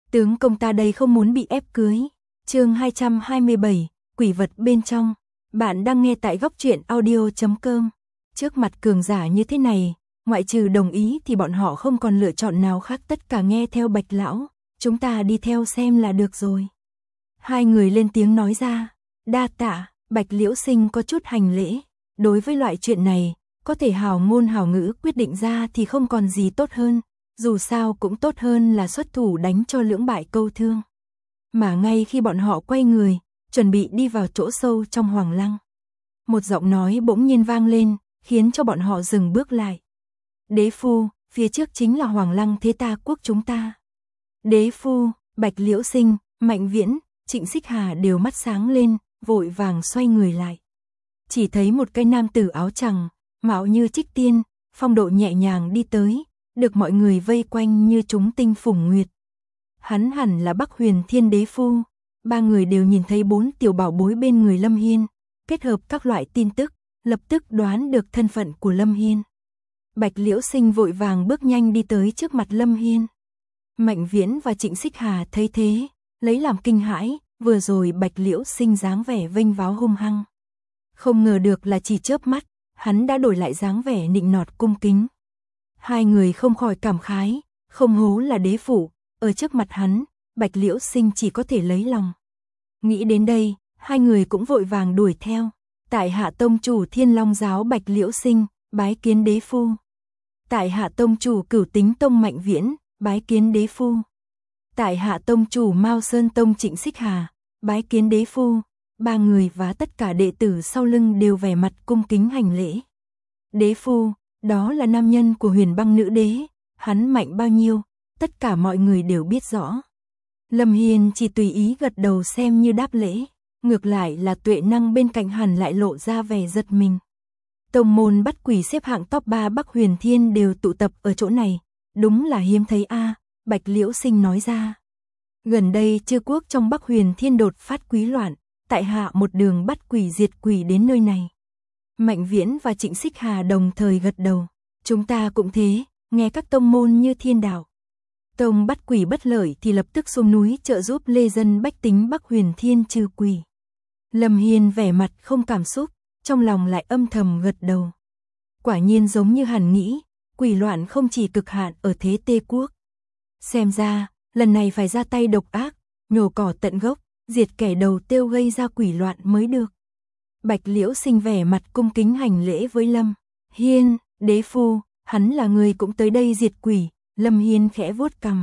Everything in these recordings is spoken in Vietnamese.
Tướng công ta đây không muốn bị ép cưới. Chương 227, quỷ vật bên trong. Bạn đang nghe tại góc truyện audio.com. Trước mặt cường giả như thế này, ngoại trừ đồng ý thì bọn họ không còn lựa chọn nào khác, tất cả nghe theo Bạch lão, chúng ta đi theo xem là được rồi. Hai người lên tiếng nói ra. Đa tạ. Bạch Liễu Sinh có chút hành lễ. Đối với loại chuyện này, có thể hào ngôn hào ngữ quyết định ra thì không còn gì tốt hơn, dù sao cũng tốt hơn là xuất thủ đánh cho lưỡng bại câu thương. Mà ngay khi bọn họ quay người, chuẩn bị đi vào chỗ sâu trong Hoàng Lăng, một giọng nói bỗng nhiên vang lên, khiến cho bọn họ dừng bước lại. Đế phu, phía trước chính là Hoàng Lăng Thế Ta quốc chúng ta. Đế phu. Bạch Liễu Sinh, Mạnh Viễn, Trịnh Xích Hà đều mắt sáng lên, vội vàng xoay người lại. Chỉ thấy một cái nam tử áo trắng, mạo như trích tiên, phong độ nhẹ nhàng đi tới, được mọi người vây quanh như chúng tinh phủng nguyệt. Hắn hẳn là Bắc Huyền Thiên đế phu. Ba người đều nhìn thấy bốn tiểu bảo bối bên người Lâm Hiên, kết hợp các loại tin tức, lập tức đoán được thân phận của Lâm Hiên. Bạch Liễu Sinh vội vàng bước nhanh đi tới trước mặt Lâm Hiên. Mạnh Viễn và Trịnh Xích Hà thấy thế, lấy làm kinh hãi, vừa rồi Bạch Liễu Sinh dáng vẻ vênh váo hung hăng. Không ngờ được là chỉ chớp mắt, hắn đã đổi lại dáng vẻ nịnh nọt cung kính. Hai người không khỏi cảm khái, không hố là đế phụ, ở trước mặt hắn, Bạch Liễu Sinh chỉ có thể lấy lòng. Nghĩ đến đây, hai người cũng vội vàng đuổi theo. Tại hạ tông chủ Thiên Long giáo Bạch Liễu Sinh, bái kiến đế phu. Tại hạ tông chủ Cửu Tính tông Mạnh Viễn, bái kiến đế phu. Tại hạ tông chủ Mao Sơn tông Trịnh Xích Hà, bái kiến đế phu. Ba người và tất cả đệ tử sau lưng đều vẻ mặt cung kính hành lễ. Đế phu, đó là nam nhân của Huyền Băng nữ đế, hắn mạnh bao nhiêu, tất cả mọi người đều biết rõ. Lâm Hiên chỉ tùy ý gật đầu xem như đáp lễ, ngược lại là Tuệ Năng bên cạnh hẳn lại lộ ra vẻ giật mình. Tông môn bắt quỷ xếp hạng top 3 Bắc Huyền Thiên đều tụ tập ở chỗ này, đúng là hiếm thấy a. Bạch Liễu Sinh nói ra. Gần đây chư quốc trong Bắc Huyền Thiên đột phát quý loạn, tại hạ một đường bắt quỷ diệt quỷ đến nơi này. Mạnh Viễn và Trịnh Xích Hà đồng thời gật đầu. Chúng ta cũng thế, nghe các tông môn như Thiên Đạo tông bắt quỷ bất lợi thì lập tức xuống núi trợ giúp lê dân bách tính Bắc Huyền Thiên trừ quỷ. Lâm Hiên vẻ mặt không cảm xúc, trong lòng lại âm thầm gật đầu. Quả nhiên giống như hắn nghĩ, quỷ loạn không chỉ cực hạn ở Thế Tê quốc. Xem ra, lần này phải ra tay độc ác, nhổ cỏ tận gốc, diệt kẻ đầu tiêu gây ra quỷ loạn mới được. Bạch Liễu Sinh vẻ mặt cung kính hành lễ với Lâm Hiên. Đế phu, hắn là người cũng tới đây diệt quỷ. Lâm Hiên khẽ vuốt cằm.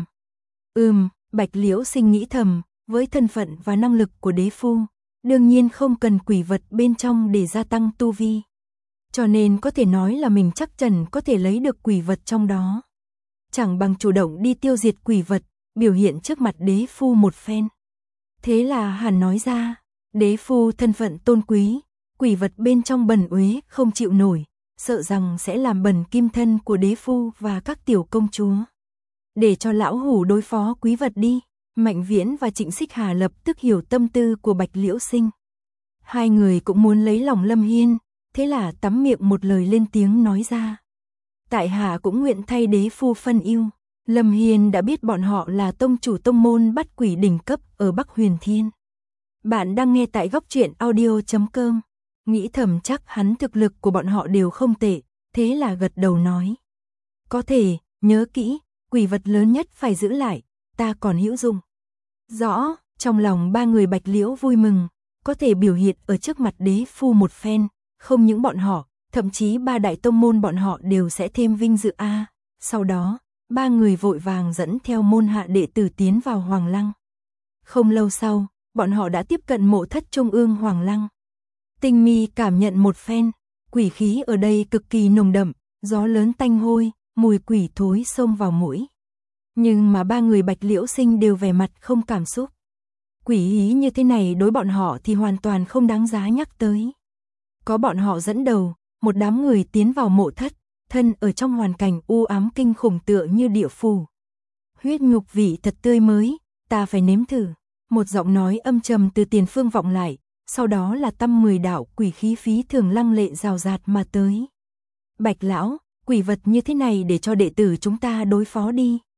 Bạch Liễu Sinh nghĩ thầm, với thân phận và năng lực của đế phu, đương nhiên không cần quỷ vật bên trong để gia tăng tu vi. Cho nên có thể nói là mình chắc chắn có thể lấy được quỷ vật trong đó. Chẳng bằng chủ động đi tiêu diệt quỷ vật, biểu hiện trước mặt đế phu một phen. Thế là hắn nói ra, đế phu thân phận tôn quý, quỷ vật bên trong bẩn uế không chịu nổi, sợ rằng sẽ làm bẩn kim thân của đế phu và các tiểu công chúa. Để cho lão hủ đối phó quý vật đi. Mạnh Viễn và Trịnh Xích Hà lập tức hiểu tâm tư của Bạch Liễu Sinh. Hai người cũng muốn lấy lòng Lâm Hiên, thế là tắm miệng một lời lên tiếng nói ra. Tại hạ cũng nguyện thay đế phu phân ưu. Lâm Hiên đã biết bọn họ là tông chủ tông môn bắt quỷ đỉnh cấp ở Bắc Huyền Thiên. Bạn đang nghe tại góc truyện audio.com. Nghĩ thầm chắc hắn thực lực của bọn họ đều không tệ, thế là gật đầu nói. Có thể, nhớ kỹ, quỷ vật lớn nhất phải giữ lại, ta còn hữu dụng. Rõ. Trong lòng ba người Bạch Liễu vui mừng, có thể biểu hiện ở trước mặt đế phu một phen, không những bọn họ, thậm chí ba đại tông môn bọn họ đều sẽ thêm vinh dự a. Sau đó, ba người vội vàng dẫn theo môn hạ đệ tử tiến vào Hoàng Lăng. Không lâu sau, bọn họ đã tiếp cận mộ thất trung ương Hoàng Lăng. Tinh Mi cảm nhận một phen, quỷ khí ở đây cực kỳ nồng đậm, gió lớn tanh hôi, mùi quỷ thối xông vào mũi. Nhưng mà ba người Bạch Liễu Sinh đều vẻ mặt không cảm xúc. Quỷ ý như thế này đối bọn họ thì hoàn toàn không đáng giá nhắc tới. Có bọn họ dẫn đầu, một đám người tiến vào mộ thất, thân ở trong hoàn cảnh u ám kinh khủng tựa như địa phủ. Huyết nhục vị thật tươi mới, ta phải nếm thử. Một giọng nói âm trầm từ tiền phương vọng lại, sau đó là tăm 10 đạo quỷ khí phí thường lăng lệ rào rạt mà tới. Bạch lão, quỷ vật như thế này để cho đệ tử chúng ta đối phó đi.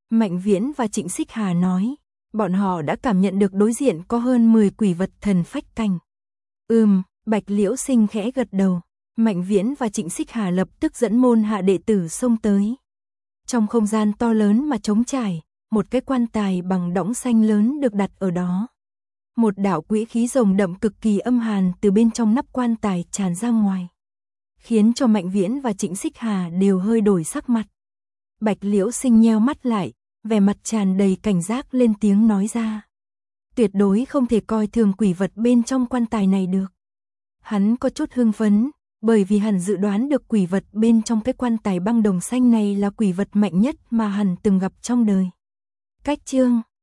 Mạnh Viễn và Trịnh Xích Hà nói, bọn họ đã cảm nhận được đối diện có hơn 10 quỷ vật thần phách cảnh. Bạch Liễu Sinh khẽ gật đầu. Mạnh Viễn và Trịnh Xích Hà lập tức dẫn môn hạ đệ tử xông tới. Trong không gian to lớn mà trống trải, một cái quan tài bằng đõng xanh lớn được đặt ở đó. Một đạo quỹ khí rồng đậm cực kỳ âm hàn từ bên trong nắp quan tài tràn ra ngoài, khiến cho Mạnh Viễn và Trịnh Xích Hà đều hơi đổi sắc mặt. Bạch Liễu Sinh nheo mắt lại, vẻ mặt tràn đầy cảnh giác lên tiếng nói ra. Tuyệt đối không thể coi thường quỷ vật bên trong quan tài này được. Hắn có chút hưng phấn, bởi vì hắn dự đoán được quỷ vật bên trong cái quan tài băng đồng xanh này là quỷ vật mạnh nhất mà hắn từng gặp trong đời. Cách chương